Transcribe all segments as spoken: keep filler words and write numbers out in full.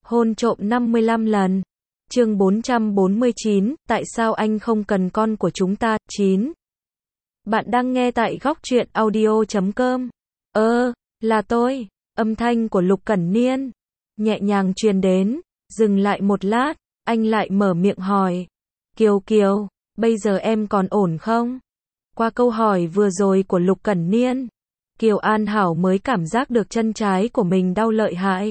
Hôn trộm năm mươi lăm lần. Chương bốn trăm bốn mươi chín, tại sao anh không cần con của chúng ta? chín. Bạn đang nghe tại góc truyện audio chấm com. Ơ, là tôi. Âm thanh của Lục Cẩn Niên nhẹ nhàng truyền đến, dừng lại một lát, anh lại mở miệng hỏi. Kiều Kiều, bây giờ em còn ổn không? Qua câu hỏi vừa rồi của Lục Cẩn Niên, Kiều An Hảo mới cảm giác được chân trái của mình đau lợi hại.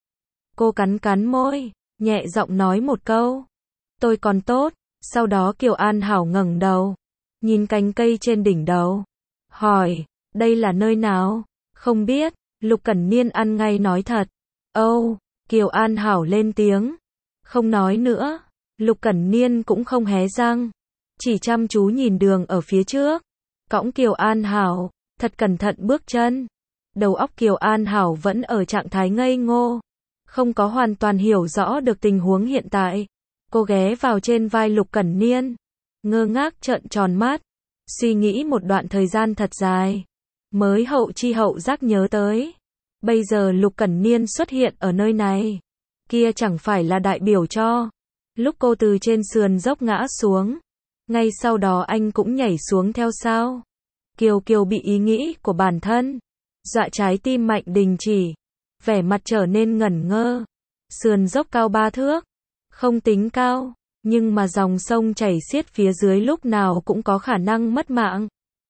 Cô cắn cắn môi, nhẹ giọng nói một câu. Tôi còn tốt. Sau đó Kiều An Hảo ngẩng đầu, nhìn cành cây trên đỉnh đầu, hỏi, đây là nơi nào? Không biết. Lục Cẩn Niên ăn ngay nói thật. Âu, oh, Kiều An Hảo lên tiếng. Không nói nữa. Lục Cẩn Niên cũng không hé răng, chỉ chăm chú nhìn đường ở phía trước. Cõng Kiều An Hảo, thật cẩn thận bước chân. Đầu óc Kiều An Hảo vẫn ở trạng thái ngây ngô, không có hoàn toàn hiểu rõ được tình huống hiện tại. Cô ghé vào trên vai Lục Cẩn Niên, ngơ ngác trợn tròn mắt, suy nghĩ một đoạn thời gian thật dài, mới hậu chi hậu giác nhớ tới. Bây giờ Lục Cẩn Niên xuất hiện ở nơi này, kia chẳng phải là đại biểu cho lúc cô từ trên sườn dốc ngã xuống, ngay sau đó anh cũng nhảy xuống theo sao? Kiều Kiều bị ý nghĩ của bản thân dọa trái tim mạnh đình chỉ, vẻ mặt trở nên ngẩn ngơ. Sườn dốc cao ba thước, không tính cao, nhưng mà dòng sông chảy xiết phía dưới lúc nào cũng có khả năng mất mạng.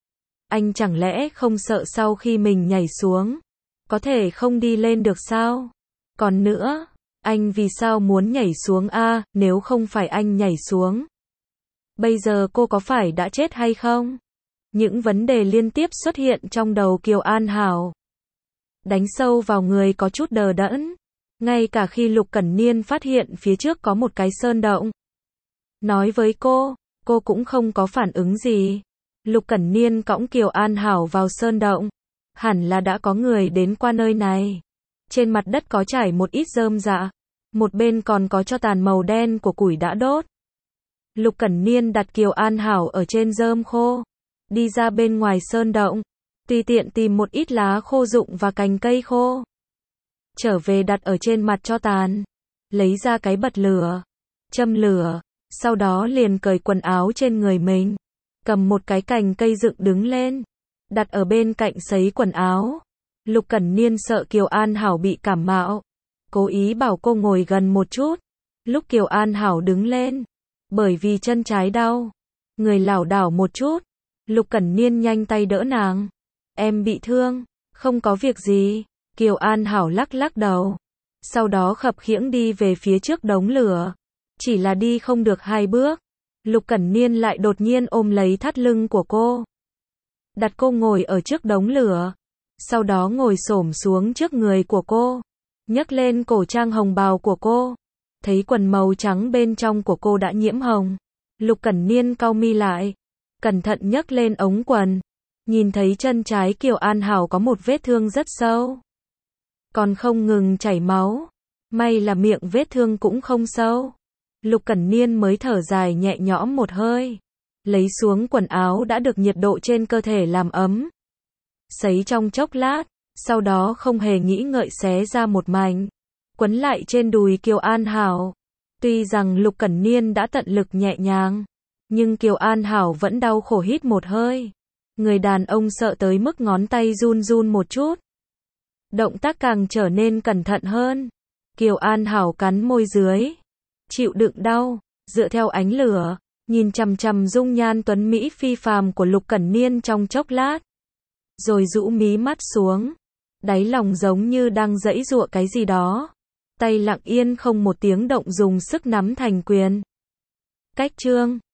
Anh chẳng lẽ không sợ sau khi mình nhảy xuống, có thể không đi lên được sao? Còn nữa, anh vì sao muốn nhảy xuống a? À, nếu không phải anh nhảy xuống, bây giờ cô có phải đã chết hay không? Những vấn đề liên tiếp xuất hiện trong đầu Kiều An Hảo, đánh sâu vào người có chút đờ đẫn. Ngay cả khi Lục Cẩn Niên phát hiện phía trước có một cái sơn động, nói với cô, cô cũng không có phản ứng gì. Lục Cẩn Niên cõng Kiều An Hảo vào sơn động, hẳn là đã có người đến qua nơi này. Trên mặt đất có trải một ít rơm rạ, một bên còn có tro tàn màu đen của củi đã đốt. Lục Cẩn Niên đặt Kiều An Hảo ở trên rơm khô, đi ra bên ngoài sơn động, tùy tiện tìm một ít lá khô rụng và cành cây khô, trở về đặt ở trên mặt tro tàn, lấy ra cái bật lửa, châm lửa, sau đó liền cởi quần áo trên người mình, cầm một cái cành cây dựng đứng lên, đặt ở bên cạnh sấy quần áo. Lục Cẩn Niên sợ Kiều An Hảo bị cảm mạo, cố ý bảo cô ngồi gần một chút. Lúc Kiều An Hảo đứng lên, bởi vì chân trái đau, người lảo đảo một chút, Lục Cẩn Niên nhanh tay đỡ nàng. Em bị thương? Không có việc gì. Kiều An Hảo lắc lắc đầu, sau đó khập khiễng đi về phía trước đống lửa. Chỉ là đi không được hai bước, Lục Cẩn Niên lại đột nhiên ôm lấy thắt lưng của cô, đặt cô ngồi ở trước đống lửa, sau đó ngồi xổm xuống trước người của cô, nhấc lên cổ trang hồng bào của cô. Thấy quần màu trắng bên trong của cô đã nhiễm hồng, Lục Cẩn Niên cau mi lại, cẩn thận nhấc lên ống quần, nhìn thấy chân trái Kiều An Hảo có một vết thương rất sâu, còn không ngừng chảy máu. May là miệng vết thương cũng không sâu. Lục Cẩn Niên mới thở dài nhẹ nhõm một hơi, lấy xuống quần áo đã được nhiệt độ trên cơ thể làm ấm, sấy trong chốc lát, sau đó không hề nghĩ ngợi xé ra một mảnh, quấn lại trên đùi Kiều An Hảo. Tuy rằng Lục Cẩn Niên đã tận lực nhẹ nhàng, nhưng Kiều An Hảo vẫn đau khổ hít một hơi. Người đàn ông sợ tới mức ngón tay run run một chút, động tác càng trở nên cẩn thận hơn. Kiều An Hảo cắn môi dưới, chịu đựng đau, dựa theo ánh lửa, nhìn chằm chằm dung nhan tuấn mỹ phi phàm của Lục Cẩn Niên trong chốc lát, rồi rũ mí mắt xuống, đáy lòng giống như đang giãy giụa cái gì đó, tay lặng yên không một tiếng động dùng sức nắm thành quyền. Cách chương